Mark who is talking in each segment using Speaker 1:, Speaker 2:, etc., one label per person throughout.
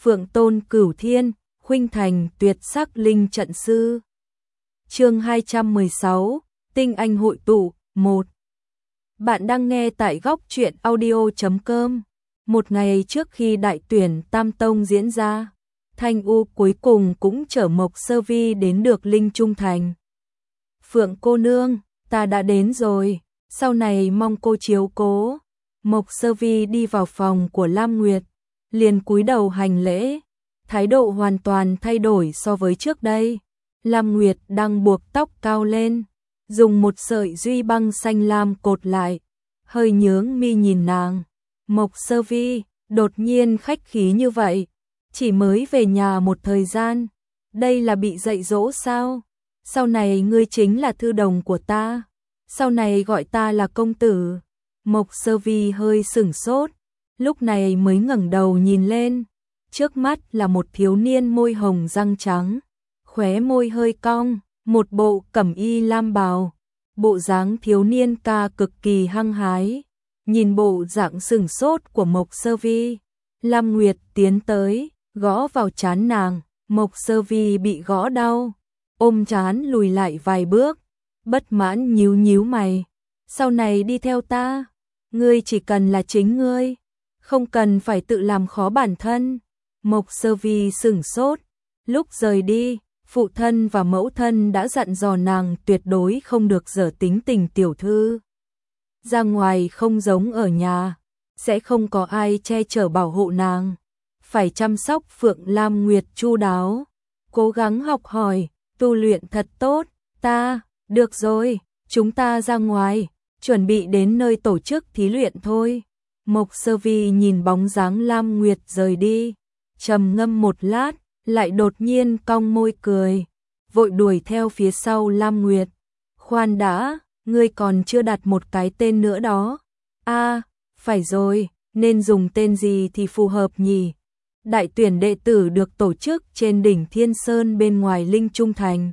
Speaker 1: Phượng Tôn Cửu Thiên, khuynh thành tuyệt sắc linh trận sư. Chương 216, Tinh Anh hội tụ 1. Bạn đang nghe tại góc truyện audio.com. Một ngày trước khi đại tuyển Tam Tông diễn ra, Thanh U cuối cùng cũng chở Mộc Sơ Vi đến được Linh Trung Thành. Phượng cô nương, ta đã đến rồi, sau này mong cô chiếu cố. Mộc Sơ Vi đi vào phòng của Lam Nguyệt, liền cúi đầu hành lễ, thái độ hoàn toàn thay đổi so với trước đây. Lam Nguyệt đang buộc tóc cao lên, dùng một sợi duy băng xanh lam cột lại, hơi nhướng mi nhìn nàng. Mộc Sơ Vi, đột nhiên khách khí như vậy, chỉ mới về nhà một thời gian, đây là bị dạy dỗ sao? Sau này ngươi chính là thư đồng của ta, sau này gọi ta là công tử. Mộc Sơ Vi hơi sửng sốt, lúc này mới ngẩng đầu nhìn lên, trước mắt là một thiếu niên môi hồng răng trắng, khóe môi hơi cong, một bộ cẩm y lam bào, bộ dáng thiếu niên ca cực kỳ hăng hái. Nhìn bộ dạng sửng sốt của Mộc Sơ Vi, Lam Nguyệt tiến tới, gõ vào trán nàng. Mộc Sơ Vi bị gõ đau, ôm trán lùi lại vài bước, bất mãn nhíu nhíu mày. Sau này đi theo ta, ngươi chỉ cần là chính ngươi, không cần phải tự làm khó bản thân. Mộc Sơ Vi sửng sốt, lúc rời đi, phụ thân và mẫu thân đã dặn dò nàng tuyệt đối không được dở tính tình tiểu thư. Ra ngoài không giống ở nhà, sẽ không có ai che chở bảo hộ nàng, phải chăm sóc Phượng Lam Nguyệt chu đáo, cố gắng học hỏi, tu luyện thật tốt. Được rồi, chúng ta ra ngoài, chuẩn bị đến nơi tổ chức thí luyện thôi. Mộc Sơ Vi nhìn bóng dáng Lam Nguyệt rời đi, trầm ngâm một lát, lại đột nhiên cong môi cười, vội đuổi theo phía sau Lam Nguyệt. Khoan đã, ngươi còn chưa đặt một cái tên nữa đó. Phải rồi, nên dùng tên gì thì phù hợp nhỉ? Đại tuyển đệ tử được tổ chức trên đỉnh Thiên Sơn bên ngoài Linh Trung Thành.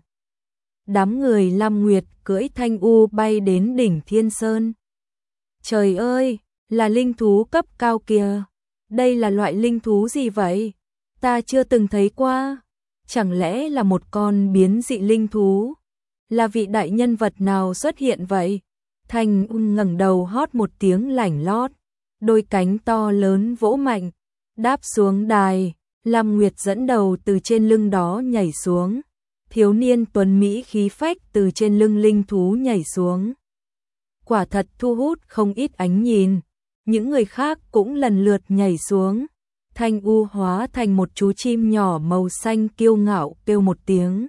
Speaker 1: Đám người Lam Nguyệt cưỡi Thanh U bay đến đỉnh Thiên Sơn. Trời ơi, là linh thú cấp cao kìa. Đây là loại linh thú gì vậy? Ta chưa từng thấy qua. Chẳng lẽ là một con biến dị linh thú? Là vị đại nhân vật nào xuất hiện vậy? Thanh U ngẩng đầu hót một tiếng lảnh lót, đôi cánh to lớn vỗ mạnh, đáp xuống đài. Lam Nguyệt dẫn đầu từ trên lưng đó nhảy xuống. Thiếu niên tuấn mỹ khí phách từ trên lưng linh thú nhảy xuống, quả thật thu hút không ít ánh nhìn. Những người khác cũng lần lượt nhảy xuống. Thanh U hóa thành một chú chim nhỏ màu xanh kiêu ngạo kêu một tiếng,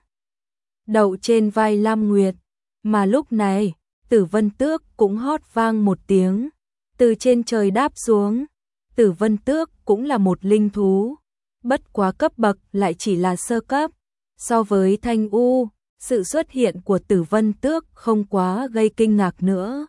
Speaker 1: đậu trên vai Lam Nguyệt. Mà lúc này, Tử Vân Tước cũng hót vang một tiếng, từ trên trời đáp xuống. Tử Vân Tước cũng là một linh thú, bất quá cấp bậc lại chỉ là sơ cấp. So với Thanh U, sự xuất hiện của Tử Vân Tước không quá gây kinh ngạc nữa.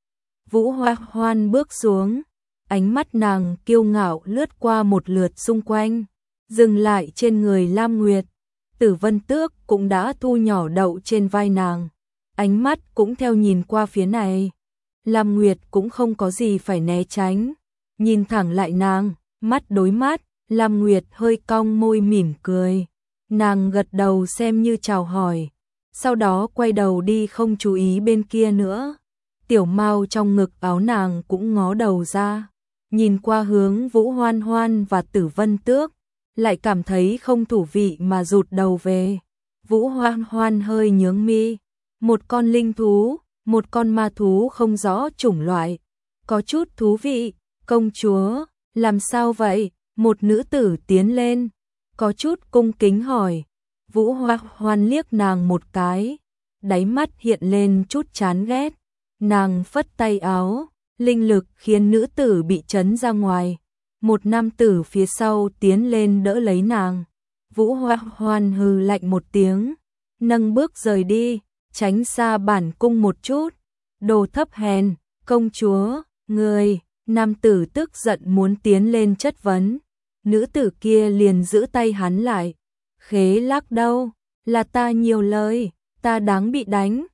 Speaker 1: Vũ Hoa Hoan bước xuống, ánh mắt nàng kiêu ngạo lướt qua một lượt xung quanh, dừng lại trên người Lam Nguyệt. Tử Vân Tước cũng đã thu nhỏ đậu trên vai nàng, ánh mắt cũng theo nhìn qua phía này. Lam Nguyệt cũng không có gì phải né tránh, nhìn thẳng lại nàng, mắt đối mắt. Lam Nguyệt hơi cong môi mỉm cười, nàng gật đầu xem như chào hỏi, sau đó quay đầu đi không chú ý bên kia nữa. Tiểu Mao trong ngực áo nàng cũng ngó đầu ra, nhìn qua hướng Vũ Hoan Hoan và Tử Vân Tước, lại cảm thấy không thú vị mà rụt đầu về. Vũ Hoan Hoan hơi nhướng mi, một con linh thú, một con ma thú không rõ chủng loại, có chút thú vị. Công chúa, làm sao vậy? Một nữ tử tiến lên, có chút cung kính hỏi. Vũ Hoan Hoan liếc nàng một cái, đáy mắt hiện lên chút chán ghét. Nàng phất tay áo, linh lực khiến nữ tử bị chấn ra ngoài. Một nam tử phía sau tiến lên đỡ lấy nàng. Vũ Hoan Hoan hừ lạnh một tiếng, nâng bước rời đi, tránh xa bản cung một chút. Đồ thấp hèn, công chúa, người. Nam tử tức giận muốn tiến lên chất vấn, nữ tử kia liền giữ tay hắn lại. Khế lắc đâu, là ta nhiều lời, ta đáng bị đánh.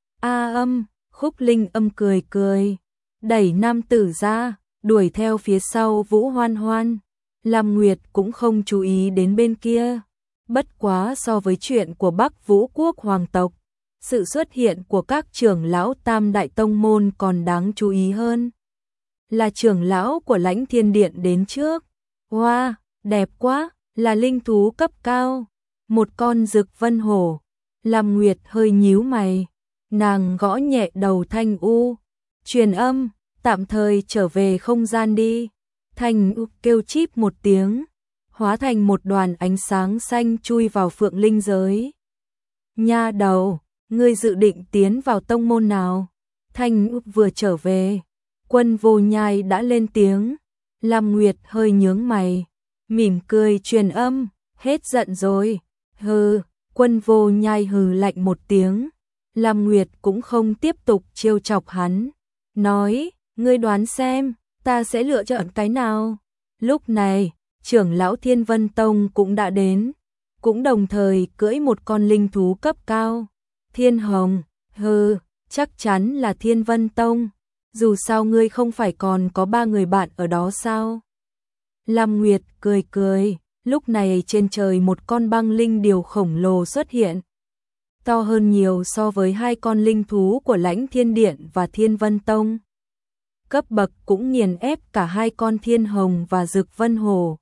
Speaker 1: Khúc Linh Âm cười cười, đẩy nam tử ra, đuổi theo phía sau Vũ Hoan Hoan. Lam Nguyệt cũng không chú ý đến bên kia. Bất quá so với chuyện của Bắc Vũ quốc hoàng tộc, sự xuất hiện của các trưởng lão tam đại tông môn còn đáng chú ý hơn. Là trưởng lão của Lãnh Thiên Điện đến trước. Wow, đẹp quá, là linh thú cấp cao. Một con Dực Vân Hổ. Lam Nguyệt hơi nhíu mày. Nàng gõ nhẹ đầu Thanh U. Truyền âm, tạm thời trở về không gian đi. Thanh U kêu chíp một tiếng, hóa thành một đoàn ánh sáng xanh chui vào Phượng Linh giới. Nha đầu, ngươi dự định tiến vào tông môn nào? Thanh U vừa trở về, Quân Vô Nhai đã lên tiếng. Lam Nguyệt hơi nhướng mày, mỉm cười truyền âm, hết giận rồi. Hừ, Quân Vô Nhai hừ lạnh một tiếng. Lam Nguyệt cũng không tiếp tục trêu chọc hắn, nói, ngươi đoán xem, ta sẽ lựa chọn cái nào? Lúc này, trưởng lão Thiên Vân Tông cũng đã đến, cũng đồng thời cưỡi một con linh thú cấp cao. Thiên Hồng, hừ, chắc chắn là Thiên Vân Tông, dù sao ngươi không phải còn có 3 người bạn ở đó sao? Lam Nguyệt cười cười, lúc này trên trời một con băng linh điểu khổng lồ xuất hiện. To hơn nhiều so với 2 con linh thú của Lãnh Thiên Điện và Thiên Vân Tông. Cấp bậc cũng nghiền ép cả 2 con Thiên Hồng và Dực Vân Hổ.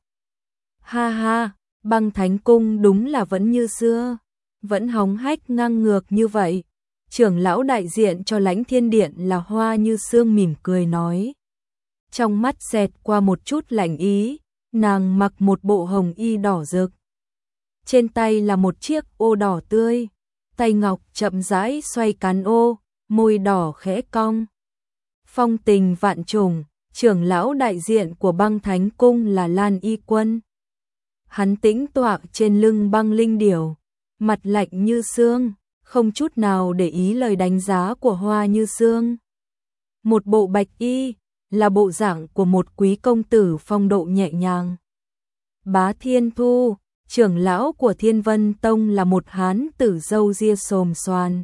Speaker 1: Ha ha, Băng Thánh Cung đúng là vẫn như xưa, vẫn hống hách ngang ngược như vậy. Trưởng lão đại diện cho Lãnh Thiên Điện là Hoa Như Sương mỉm cười nói. Trong mắt xẹt qua một chút lạnh ý, nàng mặc một bộ hồng y đỏ rực. Trên tay là một chiếc ô đỏ tươi, tay ngọc chậm rãi xoay cán ô, môi đỏ khẽ cong. Phong tình vạn trùng, trưởng lão đại diện của Băng Thánh Cung là Lan Y Quân. Hắn tĩnh tọa trên lưng băng linh điểu, mặt lạnh như xương, không chút nào để ý lời đánh giá của Hoa Như Sương. Một bộ bạch y, là bộ dạng của một quý công tử phong độ nhẹ nhàng. Bá Thiên Thu, trưởng lão của Thiên Vân Tông là một hán tử râu ria xồm xoàn.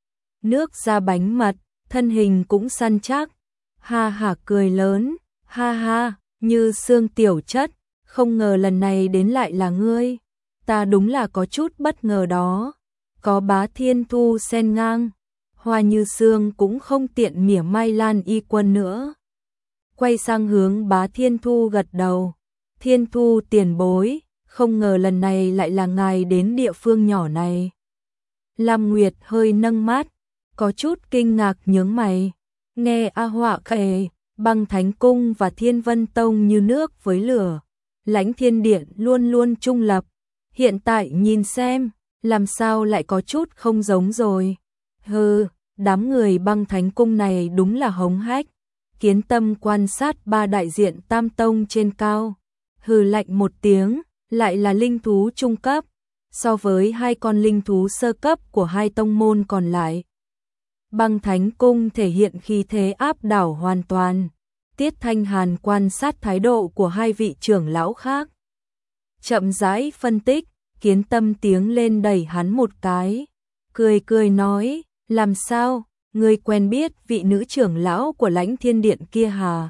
Speaker 1: Nước da bánh mật, thân hình cũng săn chắc. Ha hả cười lớn, ha ha, Như Sương tiểu chất, không ngờ lần này đến lại là ngươi. Ta đúng là có chút bất ngờ đó. Có Bá Thiên Thu xen ngang, Hoa Như Sương cũng không tiện mỉa mai Lan Y Quân nữa. Quay sang hướng Bá Thiên Thu gật đầu. Thiên Thu tiền bối, không ngờ lần này lại là ngài đến địa phương nhỏ này. Lam Nguyệt hơi nâng mắt, có chút kinh ngạc nhướng mày. Nghe A Họa kể, Băng Thánh Cung và Thiên Vân Tông như nước với lửa. Lãnh Thiên Điện luôn luôn trung lập. Hiện tại nhìn xem, làm sao lại có chút không giống rồi. Hừ, đám người Băng Thánh Cung này đúng là hống hách. Kiến Tâm quan sát 3 đại diện Tam Tông trên cao. Hừ lạnh một tiếng, lại là linh thú trung cấp. So với 2 con linh thú sơ cấp của 2 tông môn còn lại, Băng Thánh Cung thể hiện khí thế áp đảo hoàn toàn. Tiết Thanh Hàn quan sát thái độ của 2 vị trưởng lão khác. Chậm rãi phân tích, Kiến Tâm tiếng lên đẩy hắn một cái. Cười cười nói, làm sao, ngươi quen biết vị nữ trưởng lão của Lãnh Thiên Điện kia hả?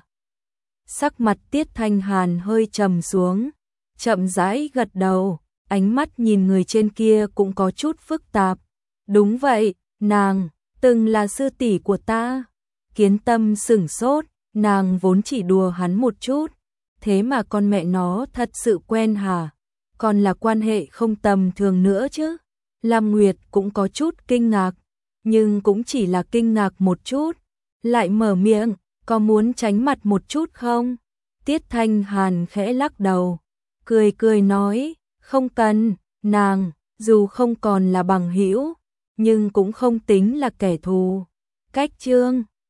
Speaker 1: Sắc mặt Tiết Thanh Hàn hơi trầm xuống, chậm rãi gật đầu, ánh mắt nhìn người trên kia cũng có chút phức tạp. Đúng vậy, nàng từng là sư tỷ của ta. Kiến Tâm sửng sốt, nàng vốn chỉ đùa hắn một chút, thế mà con mẹ nó thật sự quen hả? Còn là quan hệ không tầm thường nữa chứ? Lam Nguyệt cũng có chút kinh ngạc, nhưng cũng chỉ là kinh ngạc một chút, lại mở miệng, có muốn tránh mặt một chút không? Tiết Thanh Hàn khẽ lắc đầu, cười cười nói, không cần, nàng, dù không còn là bằng hữu, nhưng cũng không tính là kẻ thù. Cách chương